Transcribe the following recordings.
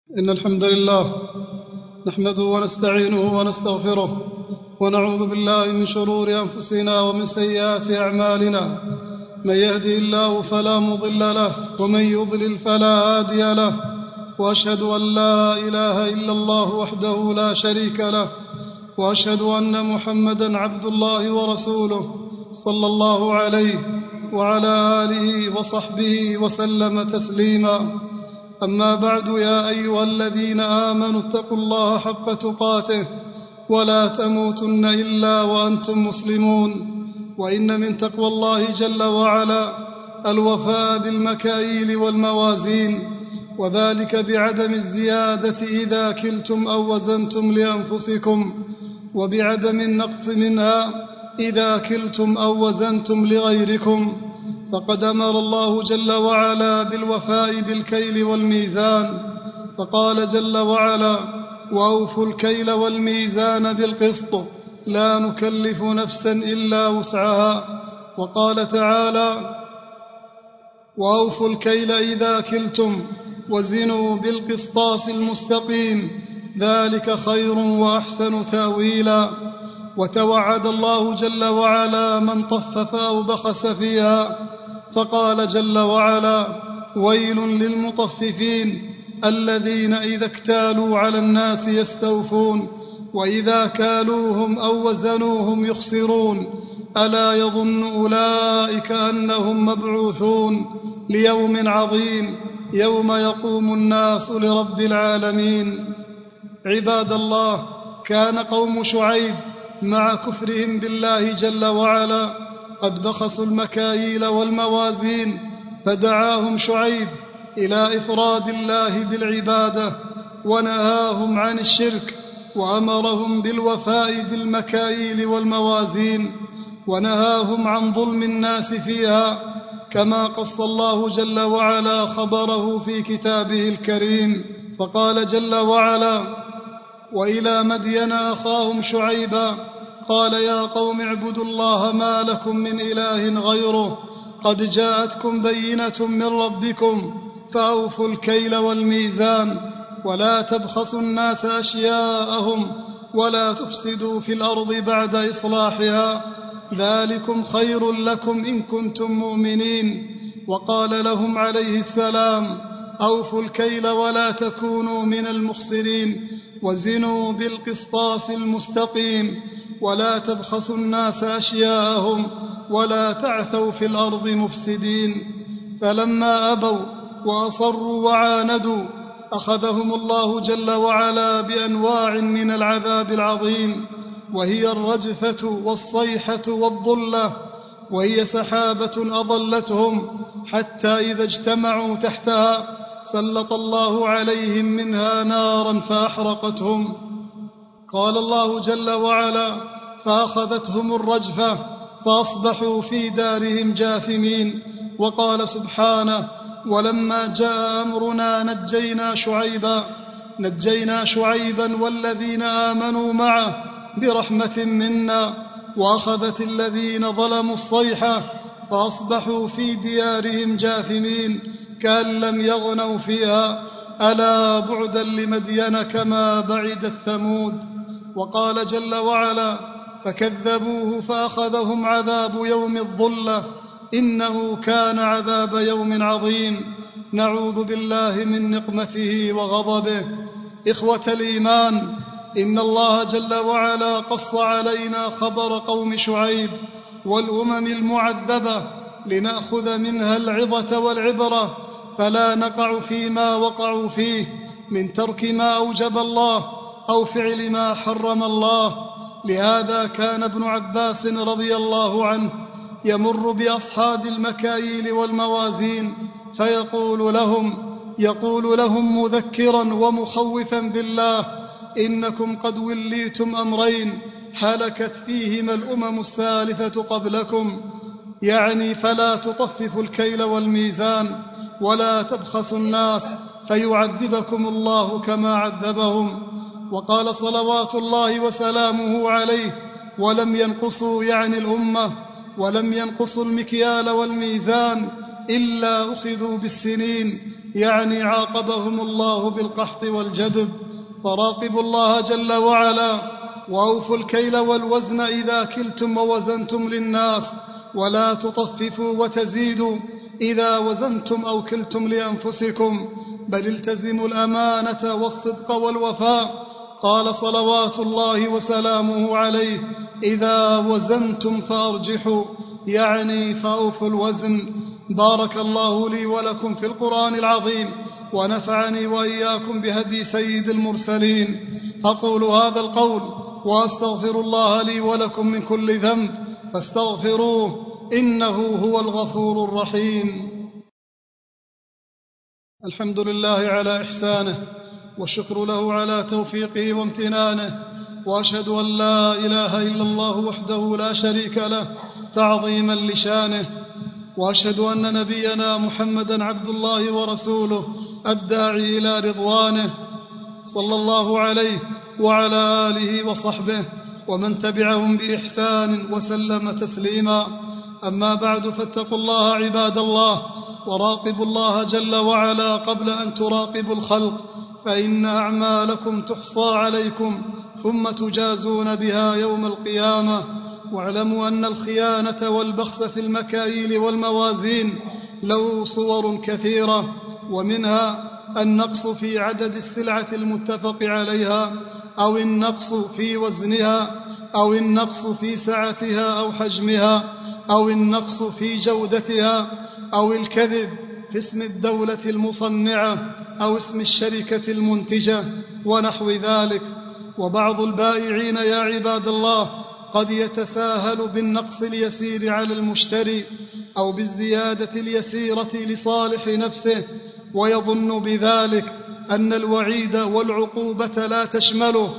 إن الحمد لله نحمده ونستعينه ونستغفره ونعوذ بالله من شرور أنفسنا ومن سيئات أعمالنا. من يهده الله فلا مضل له ومن يضلل فلا هادي له، وأشهد أن لا إله إلا الله وحده لا شريك له، وأشهد أن محمدًا عبد الله ورسوله صلى الله عليه وعلى آله وصحبه وسلم تسليما. أما بعد، يا أيها الذين آمنوا اتقوا الله حق تقاته ولا تموتن إلا وأنتم مسلمون. وإن من تقوى الله جل وعلا الوفاء بالمكاييل والموازين، وذلك بعدم الزيادة إذا كلتم أو وزنتم لأنفسكم، وبعدم النقص منها إذا كلتم أو وزنتم لغيركم. فقد أمر الله جل وعلا بالوفاء بالكيل والميزان، فقال جل وعلا: وأوفوا الكيل والميزان بالقسط لا نكلف نفسا إلا وسعها. وقال تعالى: وأوفوا الكيل إذا كلتم وزنوا بالقسطاس المستقيم ذلك خير وأحسن تأويلا. وتوعد الله جل وعلا من طفف أو بخس فيها، فقال جل وعلا: ويل للمطففين الذين إذا اكتالوا على الناس يستوفون وإذا كالوهم أو وزنوهم يخسرون ألا يظن أولئك أنهم مبعوثون ليوم عظيم يوم يقوم الناس لرب العالمين. عباد الله، كان قوم شعيب مع كفرهم بالله جل وعلا قد بخسوا المكاييل والموازين، فدعاهم شعيب إلى إفراد الله بالعبادة ونهاهم عن الشرك، وأمرهم بالوفاء بالمكاييل والموازين، ونهاهم عن ظلم الناس فيها، كما قص الله جل وعلا خبره في كتابه الكريم. فقال جل وعلا: وإلى مدين أخاهم شعيبا قال يا قوم اعبدوا الله ما لكم من إله غيره قد جاءتكم بينة من ربكم فأوفوا الكيل والميزان ولا تبخسوا الناس أشياءهم ولا تفسدوا في الأرض بعد إصلاحها ذلكم خير لكم إن كنتم مؤمنين. وقال لهم عليه السلام: أوفوا الكيل ولا تكونوا من المخسرين وزنوا بالقسطاس المستقيم ولا تبخسوا الناس أشياءهم ولا تعثوا في الأرض مفسدين. فلما أبوا وأصروا وعاندوا أخذهم الله جل وعلا بأنواع من العذاب العظيم، وهي الرجفة والصيحة والظلة، وهي سحابة أظلتهم حتى إذا اجتمعوا تحتها سلط الله عليهم منها نارا فأحرقتهم. قال الله جل وعلا: فأخذتهم الرجفة فأصبحوا في دارهم جاثمين. وقال سبحانه: ولما جاء أمرنا نجينا شعيبا والذين آمنوا معه برحمة منا وأخذت الذين ظلموا الصيحة فأصبحوا في ديارهم جاثمين كأن لم يغنوا فيها ألا بعدا لمدين كما بعد الثمود. وقال جل وعلا: فكذبوه فأخذهم عذاب يوم الظلة إنه كان عذاب يوم عظيم. نعوذ بالله من نقمته وغضبه. إخوة الإيمان، إن الله جل وعلا قص علينا خبر قوم شعيب والأمم المعذبة لنأخذ منها العظة والعبرة، فلا نقع فيما وقعوا فيه من ترك ما أوجب الله أو فعل ما حرم الله. لهذا كان ابن عباس رضي الله عنه يمر بأصحاب المكاييل والموازين فيقول لهم مذكرا ومخوفا بالله: إنكم قد وليتم أمرين هلكت فيهما الأمم السالفة قبلكم، يعني فلا تطففوا الكيل والميزان ولا تبخسوا الناس فيعذبكم الله كما عذبهم. وقال صلوات الله وسلامه عليه: ولم ينقصوا، يعني الأمة، ولم ينقصوا المكيال والميزان إلا أخذوا بالسنين، يعني عاقبهم الله بالقحط والجدب. فراقبوا الله جل وعلا، وأوفوا الكيل والوزن إذا كلتم ووزنتم للناس، ولا تطففوا وتزيدوا إذا وزنتم أو كلتم لأنفسكم، بل التزموا الأمانة والصدق والوفاء. قال صلوات الله وسلامه عليه: إذا وزنتم فأرجحوا، يعني فأوفوا الوزن. بارك الله لي ولكم في القرآن العظيم، ونفعني وإياكم بهدي سيد المرسلين. أقول هذا القول وأستغفر الله لي ولكم من كل ذنب، فاستغفروه إنه هو الغفور الرحيم. الحمد لله على إحسانه، والشكر له على توفيقه وامتنانه، وأشهد أن لا إله إلا الله وحده لا شريك له تعظيما لشانه، وأشهد أن نبينا محمدا عبد الله ورسوله الداعي إلى رضوانه، صلى الله عليه وعلى آله وصحبه ومن تبعهم بإحسان وسلم تسليما. أما بعد، فاتقوا الله عباد الله، وراقبوا الله جل وعلا قبل أن تراقبوا الخلق، فإن أعمالكم تحصى عليكم ثم تجازون بها يوم القيامة. واعلموا أن الخيانة والبخس في المكاييل والموازين له صور كثيرة، ومنها النقص في عدد السلعة المتفق عليها، أو النقص في وزنها، أو النقص في سعتها أو حجمها، أو النقص في جودتها، أو الكذب في اسم الدولة المصنعة أو اسم الشركة المنتجة ونحو ذلك. وبعض البائعين يا عباد الله قد يتساهل بالنقص اليسير على المشتري أو بالزيادة اليسيرة لصالح نفسه، ويظن بذلك أن الوعيد والعقوبة لا تشمله،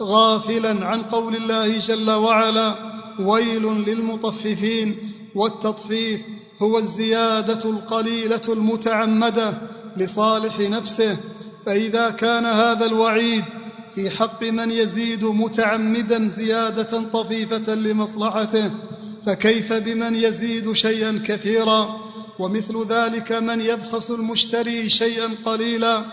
غافلا عن قول الله جل وعلا: ويل للمطففين. والتطفيف هو الزيادة القليلة المتعمدة لصالح نفسه. فإذا كان هذا الوعيد في حق من يزيد متعمدا زيادة طفيفة لمصلحته، فكيف بمن يزيد شيئا كثيرا؟ ومثل ذلك من يبخس المشتري شيئا قليلا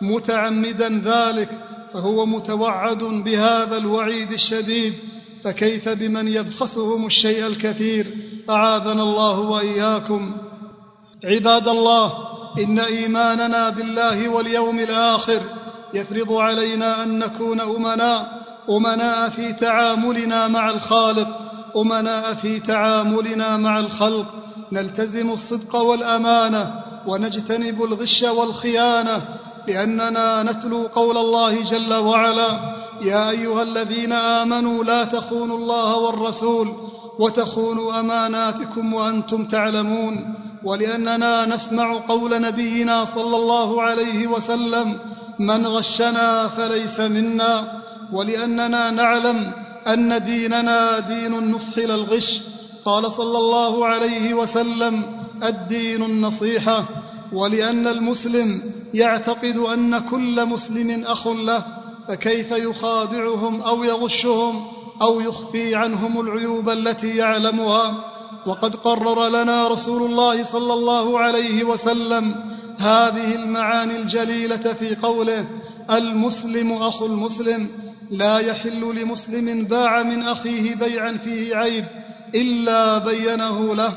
متعمدا ذلك، فهو متوعد بهذا الوعيد الشديد، فكيف بمن يبخسهم الشيء الكثير؟ أعاذنا الله وإياكم. عباد الله، إن إيماننا بالله واليوم الآخر يفرض علينا أن نكون أمناء في تعاملنا مع الخالق، أمناء في تعاملنا مع الخلق، نلتزم الصدق والأمانة، ونجتنب الغش والخيانة، لأننا نتلو قول الله جل وعلا: يا أيها الذين آمنوا لا تخونوا الله والرسول وتخونوا أماناتكم وأنتم تعلمون. ولأننا نسمع قول نبينا صلى الله عليه وسلم: من غشنا فليس منا. ولأننا نعلم أن ديننا دين النصح لا الغش، قال صلى الله عليه وسلم: الدين النصيحة. ولأن المسلم يعتقد أن كل مسلم أخ له، فكيف يخادعهم أو يغشهم أو يخفي عنهم العيوب التي يعلمها؟ وقد قرر لنا رسول الله صلى الله عليه وسلم هذه المعاني الجليلة في قوله: المسلم أخو المسلم، لا يحل لمسلم باع من أخيه بيعا فيه عيب إلا بينه له.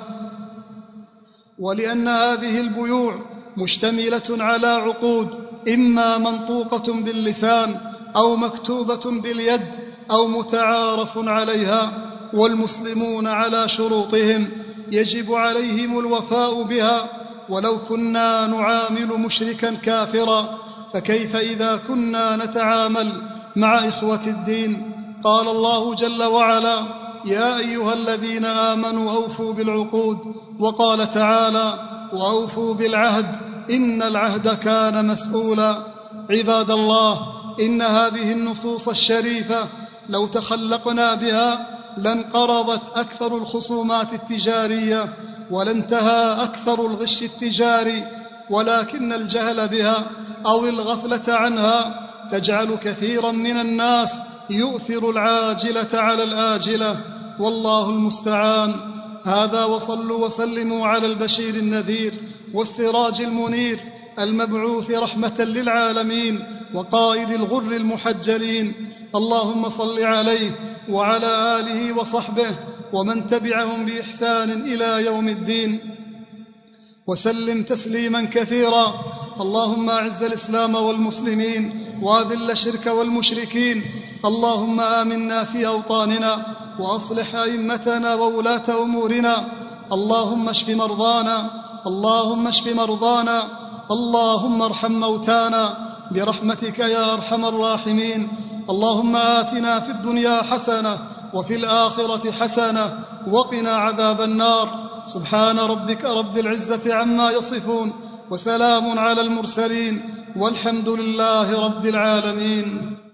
ولأن هذه البيوع مشتملة على عقود، إما منطوقة باللسان أو مكتوبة باليد أو متعارف عليها، والمسلمون على شروطهم يجب عليهم الوفاء بها، ولو كنا نعامل مشركا كافرا، فكيف إذا كنا نتعامل مع إخوة الدين؟ قال الله جل وعلا: يا أيها الذين آمنوا أوفوا بالعقود. وقال تعالى: وأوفوا بالعهد إن العهد كان مسؤولا. عباد الله، إن هذه النصوص الشريفة لو تخلقنا بها لانقرضت أكثر الخصومات التجارية ولانتهى أكثر الغش التجاري، ولكن الجهل بها أو الغفلة عنها تجعل كثيرا من الناس يؤثر العاجلة على الآجلة، والله المستعان. هذا، وصلوا وسلموا على البشير النذير والسراج المنير المبعوث رحمة للعالمين وقائد الغر المحجلين، اللهم صل عليه وعلى آله وصحبه ومن تبعهم بإحسان إلى يوم الدين، وسلم تسليما كثيرا. اللهم أعز الإسلام والمسلمين وأذل الشرك والمشركين. اللهم آمنا في أوطاننا وأصلح أئمتنا وولاة أمورنا. اللهم اشف مرضانا، اللهم اشف مرضانا، اللهم ارحم موتانا برحمتك يا أرحم الراحمين. اللهم آتنا في الدنيا حسنة وفي الآخرة حسنة وقنا عذاب النار. سبحان ربك رب العزة عما يصفون، وسلام على المرسلين، والحمد لله رب العالمين.